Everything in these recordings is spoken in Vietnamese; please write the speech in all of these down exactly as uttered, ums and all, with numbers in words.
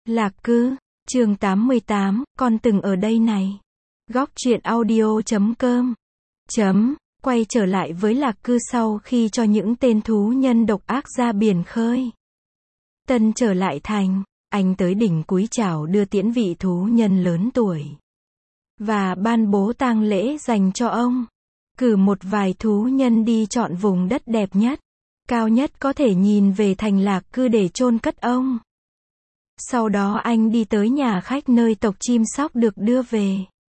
Lạc Cư, chương tám mươi tám, con từng ở đây này. Góc truyện audio chấm com. Chấm, quay trở lại với Lạc Cư sau khi cho những tên thú nhân độc ác ra biển khơi. Tân trở lại thành, anh tới đỉnh cúi chào đưa tiễn vị thú nhân lớn tuổi. Và ban bố tang lễ dành cho ông. Cử một vài thú nhân đi chọn vùng đất đẹp nhất, cao nhất có thể nhìn về thành Lạc Cư để chôn cất ông. Sau đó anh đi tới nhà khách nơi tộc chim sóc được đưa về.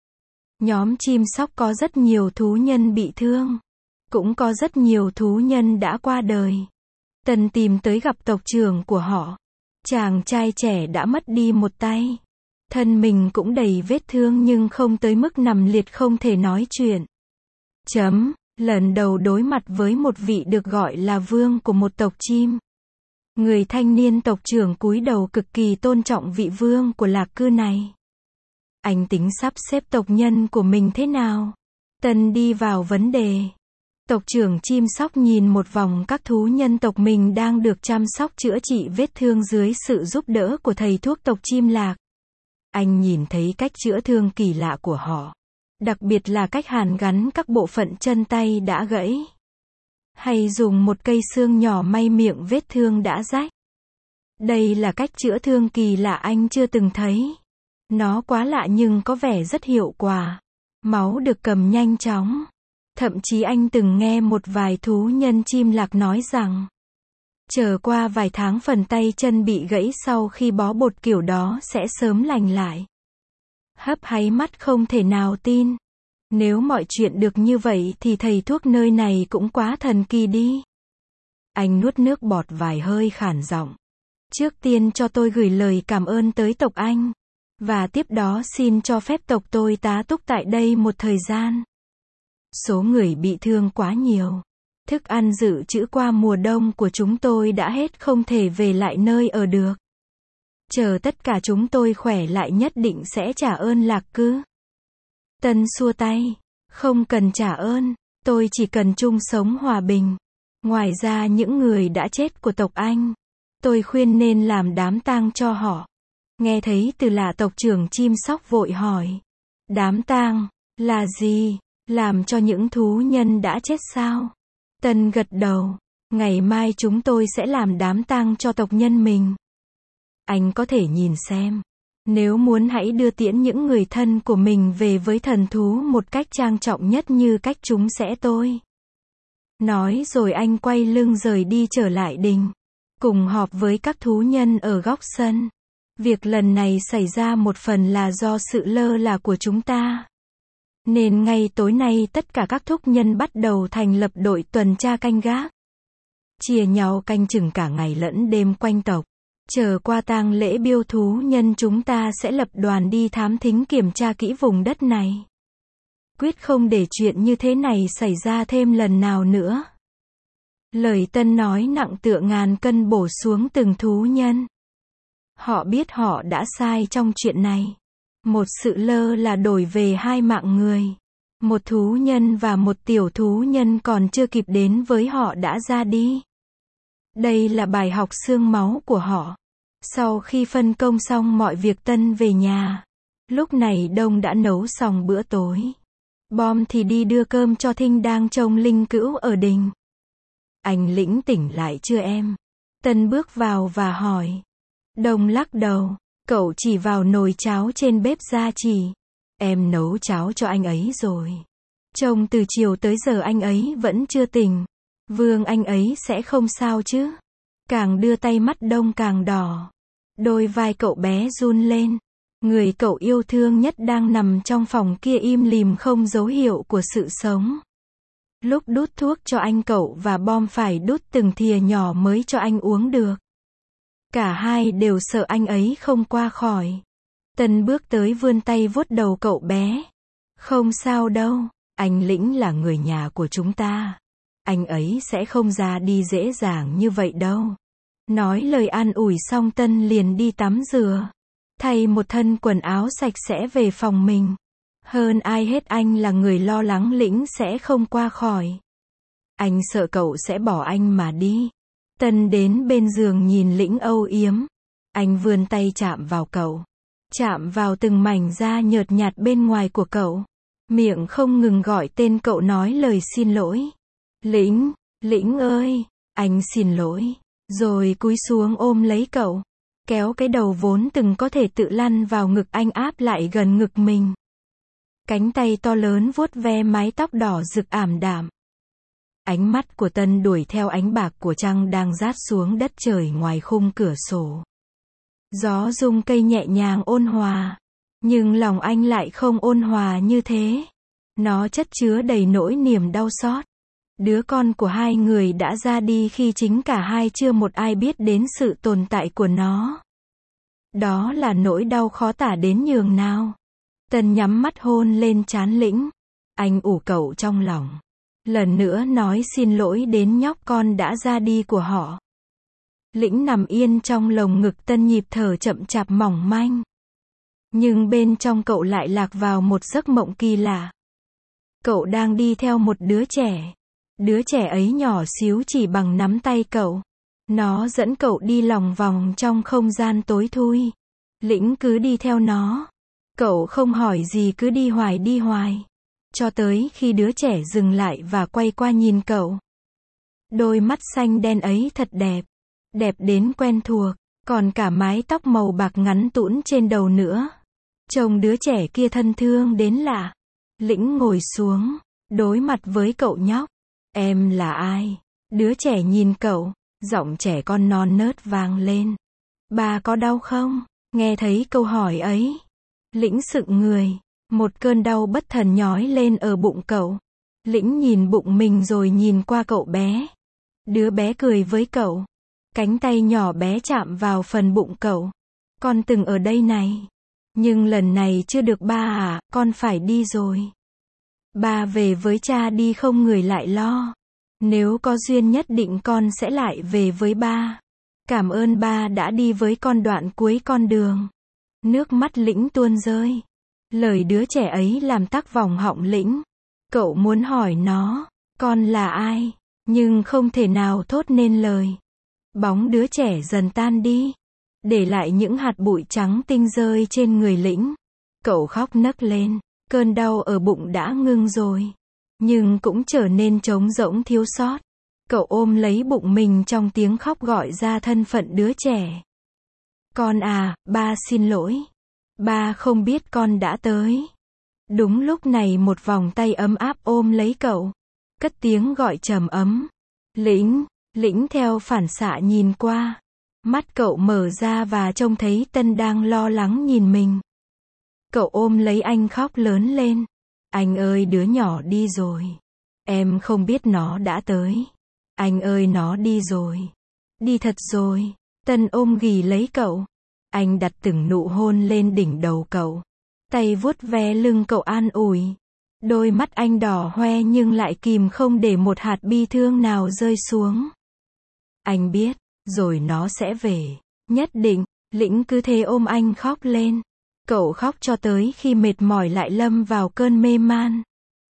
Nhóm chim sóc có rất nhiều thú nhân bị thương. Cũng có rất nhiều thú nhân đã qua đời. Tần tìm tới gặp tộc trưởng của họ. Chàng trai trẻ đã mất đi một tay. Thân mình cũng đầy vết thương nhưng không tới mức nằm liệt không thể nói chuyện. Chấm, lần đầu đối mặt với một vị được gọi là vương của một tộc chim. Người thanh niên tộc trưởng cúi đầu cực kỳ tôn trọng vị vương của Lạc Cư này. Anh tính sắp xếp tộc nhân của mình thế nào? Tân đi vào vấn đề. Tộc trưởng chim sóc nhìn một vòng các thú nhân tộc mình đang được chăm sóc chữa trị vết thương dưới sự giúp đỡ của thầy thuốc tộc chim lạc. Anh nhìn thấy cách chữa thương kỳ lạ của họ. Đặc biệt là cách hàn gắn các bộ phận chân tay đã gãy. Hay dùng một cây xương nhỏ may miệng vết thương đã rách. Đây là cách chữa thương kỳ lạ anh chưa từng thấy. Nó quá lạ nhưng có vẻ rất hiệu quả. Máu được cầm nhanh chóng. Thậm chí anh từng nghe một vài thú nhân chim lạc nói rằng chờ qua vài tháng phần tay chân bị gãy sau khi bó bột kiểu đó sẽ sớm lành lại. Hấp háy mắt không thể nào tin. Nếu mọi chuyện được như vậy thì thầy thuốc nơi này cũng quá thần kỳ đi. Anh nuốt nước bọt vài hơi khản giọng. Trước tiên cho tôi gửi lời cảm ơn tới tộc anh. Và tiếp đó xin cho phép tộc tôi tá túc tại đây một thời gian. Số người bị thương quá nhiều. Thức ăn dự trữ qua mùa đông của chúng tôi đã hết không thể về lại nơi ở được. Chờ tất cả chúng tôi khỏe lại nhất định sẽ trả ơn Lạc Cư. Tân xua tay. Không cần trả ơn. Tôi chỉ cần chung sống hòa bình. Ngoài ra những người đã chết của tộc anh, tôi khuyên nên làm đám tang cho họ. Nghe thấy từ là tộc trưởng chim sóc vội hỏi. Đám tang, là gì? Làm cho những thú nhân đã chết sao? Tân gật đầu. Ngày mai chúng tôi sẽ làm đám tang cho tộc nhân mình. Anh có thể nhìn xem. Nếu muốn hãy đưa tiễn những người thân của mình về với thần thú một cách trang trọng nhất như cách chúng sẽ tôi. Nói rồi anh quay lưng rời đi trở lại đình. Cùng họp với các thú nhân ở góc sân. Việc lần này xảy ra một phần là do sự lơ là của chúng ta. Nên ngay tối nay tất cả các thúc nhân bắt đầu thành lập đội tuần tra canh gác. Chia nhau canh chừng cả ngày lẫn đêm quanh tộc. Chờ qua tang lễ biêu thú nhân chúng ta sẽ lập đoàn đi thám thính kiểm tra kỹ vùng đất này. Quyết không để chuyện như thế này xảy ra thêm lần nào nữa. Lời Tân nói nặng tựa ngàn cân bổ xuống từng thú nhân. Họ biết họ đã sai trong chuyện này. Một sự lơ là đổi về hai mạng người. Một thú nhân và một tiểu thú nhân còn chưa kịp đến với họ đã ra đi. Đây là bài học xương máu của họ. Sau khi phân công xong mọi việc Tân về nhà. Lúc này Đông đã nấu xong bữa tối. Bom thì đi đưa cơm cho Thinh đang trông linh cữu ở đình. Anh Lĩnh tỉnh lại chưa em? Tân bước vào và hỏi. Đông lắc đầu. Cậu chỉ vào nồi cháo trên bếp ra chỉ. Em nấu cháo cho anh ấy rồi. Trông từ chiều tới giờ anh ấy vẫn chưa tỉnh. Vương anh ấy sẽ không sao chứ? Càng đưa tay mắt Đông càng đỏ. Đôi vai cậu bé run lên. Người cậu yêu thương nhất đang nằm trong phòng kia im lìm không dấu hiệu của sự sống. Lúc đút thuốc cho anh cậu và Bom phải đút từng thìa nhỏ mới cho anh uống được. Cả hai đều sợ anh ấy không qua khỏi. Tân bước tới vươn tay vuốt đầu cậu bé. Không sao đâu, anh Lĩnh là người nhà của chúng ta. Anh ấy sẽ không ra đi dễ dàng như vậy đâu. Nói lời an ủi xong Tân liền đi tắm rửa. Thay một thân quần áo sạch sẽ về phòng mình. Hơn ai hết anh là người lo lắng Lĩnh sẽ không qua khỏi. Anh sợ cậu sẽ bỏ anh mà đi. Tân đến bên giường nhìn Lĩnh âu yếm. Anh vươn tay chạm vào cậu. Chạm vào từng mảnh da nhợt nhạt bên ngoài của cậu. Miệng không ngừng gọi tên cậu nói lời xin lỗi. Lĩnh, Lĩnh ơi, anh xin lỗi. Rồi cúi xuống ôm lấy cậu. Kéo cái đầu vốn từng có thể tự lăn vào ngực anh áp lại gần ngực mình. Cánh tay to lớn vuốt ve mái tóc đỏ rực ảm đạm. Ánh mắt của Tân đuổi theo ánh bạc của trăng đang rát xuống đất trời ngoài khung cửa sổ. Gió rung cây nhẹ nhàng ôn hòa. Nhưng lòng anh lại không ôn hòa như thế. Nó chất chứa đầy nỗi niềm đau xót. Đứa con của hai người đã ra đi khi chính cả hai chưa một ai biết đến sự tồn tại của nó. Đó là nỗi đau khó tả đến nhường nào. Tân nhắm mắt hôn lên trán Lĩnh. Anh ủ cậu trong lòng. Lần nữa nói xin lỗi đến nhóc con đã ra đi của họ. Lĩnh nằm yên trong lồng ngực Tân, nhịp thở chậm chạp mỏng manh. Nhưng bên trong cậu lại lạc vào một giấc mộng kỳ lạ. Cậu đang đi theo một đứa trẻ. Đứa trẻ ấy nhỏ xíu chỉ bằng nắm tay cậu. Nó dẫn cậu đi lòng vòng trong không gian tối thui. Lĩnh cứ đi theo nó. Cậu không hỏi gì, cứ đi hoài đi hoài. Cho tới khi đứa trẻ dừng lại và quay qua nhìn cậu. Đôi mắt xanh đen ấy thật đẹp. Đẹp đến quen thuộc. Còn cả mái tóc màu bạc ngắn tũn trên đầu nữa. Trông đứa trẻ kia thân thương đến lạ. Lĩnh ngồi xuống. Đối mặt với cậu nhóc. Em là ai? Đứa trẻ nhìn cậu. Giọng trẻ con non nớt vang lên. Ba có đau không? Nghe thấy câu hỏi ấy. Lĩnh sững người. Một cơn đau bất thần nhói lên ở bụng cậu. Lĩnh nhìn bụng mình rồi nhìn qua cậu bé. Đứa bé cười với cậu. Cánh tay nhỏ bé chạm vào phần bụng cậu. Con từng ở đây này. Nhưng lần này chưa được ba à, con phải đi rồi. Ba về với cha đi, không người lại lo. Nếu có duyên nhất định con sẽ lại về với ba. Cảm ơn ba đã đi với con đoạn cuối con đường. Nước mắt Lĩnh tuôn rơi. Lời đứa trẻ ấy làm tắc vòng họng Lĩnh. Cậu muốn hỏi nó, con là ai? Nhưng không thể nào thốt nên lời. Bóng đứa trẻ dần tan đi. Để lại những hạt bụi trắng tinh rơi trên người Lĩnh. Cậu khóc nấc lên. Cơn đau ở bụng đã ngưng rồi. Nhưng cũng trở nên trống rỗng thiếu sót. Cậu ôm lấy bụng mình trong tiếng khóc gọi ra thân phận đứa trẻ. Con à, ba xin lỗi. Ba không biết con đã tới. Đúng lúc này một vòng tay ấm áp ôm lấy cậu. Cất tiếng gọi trầm ấm. Lĩnh, Lĩnh theo phản xạ nhìn qua. Mắt cậu mở ra và trông thấy Tân đang lo lắng nhìn mình. Cậu ôm lấy anh khóc lớn lên. Anh ơi, đứa nhỏ đi rồi. Em không biết nó đã tới. Anh ơi, nó đi rồi. Đi thật rồi. Tân ôm ghì lấy cậu. Anh đặt từng nụ hôn lên đỉnh đầu cậu. Tay vuốt ve lưng cậu an ủi. Đôi mắt anh đỏ hoe nhưng lại kìm không để một hạt bi thương nào rơi xuống. Anh biết, rồi nó sẽ về. Nhất định. Lĩnh cứ thế ôm anh khóc lên. Cậu khóc cho tới khi mệt mỏi lại lâm vào cơn mê man.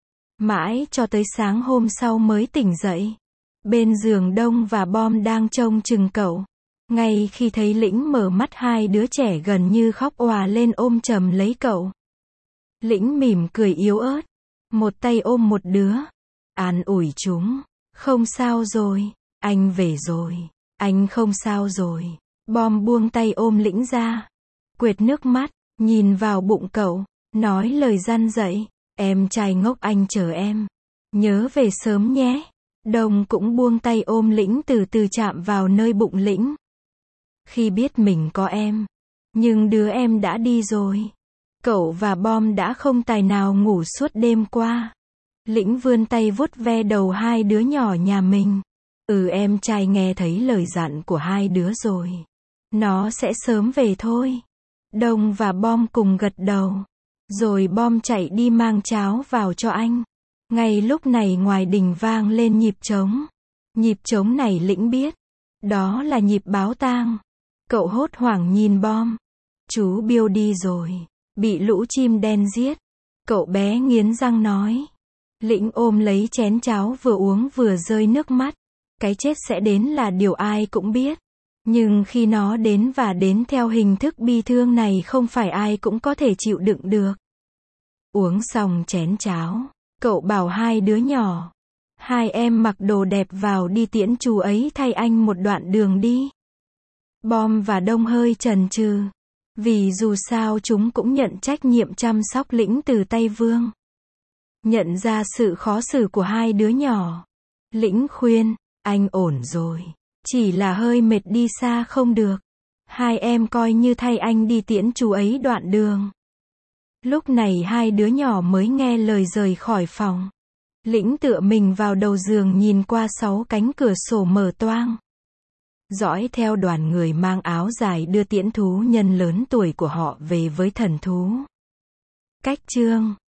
Mãi cho tới sáng hôm sau mới tỉnh dậy. Bên giường Đông và Bom đang trông chừng cậu. Ngay khi thấy Lĩnh mở mắt, hai đứa trẻ gần như khóc òa lên ôm chầm lấy cậu. Lĩnh mỉm cười yếu ớt. Một tay ôm một đứa. An ủi chúng. Không sao rồi. Anh về rồi. Anh không sao rồi. Bom buông tay ôm Lĩnh ra. Quệt nước mắt. Nhìn vào bụng cậu. Nói lời răn dạy. Em trai ngốc, anh chờ em. Nhớ về sớm nhé. Đông cũng buông tay ôm Lĩnh, từ từ chạm vào nơi bụng Lĩnh. Khi biết mình có em. Nhưng đứa em đã đi rồi. Cậu và Bom đã không tài nào ngủ suốt đêm qua. Lĩnh vươn tay vuốt ve đầu hai đứa nhỏ nhà mình. Ừ, em trai nghe thấy lời dặn của hai đứa rồi. Nó sẽ sớm về thôi. Đông và Bom cùng gật đầu. Rồi Bom chạy đi mang cháo vào cho anh. Ngay lúc này ngoài đình vang lên nhịp trống. Nhịp trống này Lĩnh biết. Đó là nhịp báo tang. Cậu hốt hoảng nhìn Bom. Chú Bill đi rồi. Bị lũ chim đen giết. Cậu bé nghiến răng nói. Lĩnh ôm lấy chén cháo vừa uống vừa rơi nước mắt. Cái chết sẽ đến là điều ai cũng biết. Nhưng khi nó đến và đến theo hình thức bi thương này không phải ai cũng có thể chịu đựng được. Uống xong chén cháo, cậu bảo hai đứa nhỏ, hai em mặc đồ đẹp vào đi tiễn chú ấy thay anh một đoạn đường đi. Bom và Đông hơi chần chừ, vì dù sao chúng cũng nhận trách nhiệm chăm sóc Lĩnh từ tay Vương. Nhận ra sự khó xử của hai đứa nhỏ, Lĩnh khuyên, anh ổn rồi, chỉ là hơi mệt đi xa không được. Hai em coi như thay anh đi tiễn chú ấy đoạn đường. Lúc này hai đứa nhỏ mới nghe lời rời khỏi phòng. Lĩnh tựa mình vào đầu giường nhìn qua sáu cánh cửa sổ mở toang. Dõi theo đoàn người mang áo dài đưa tiễn thú nhân lớn tuổi của họ về với thần thú. Cách chương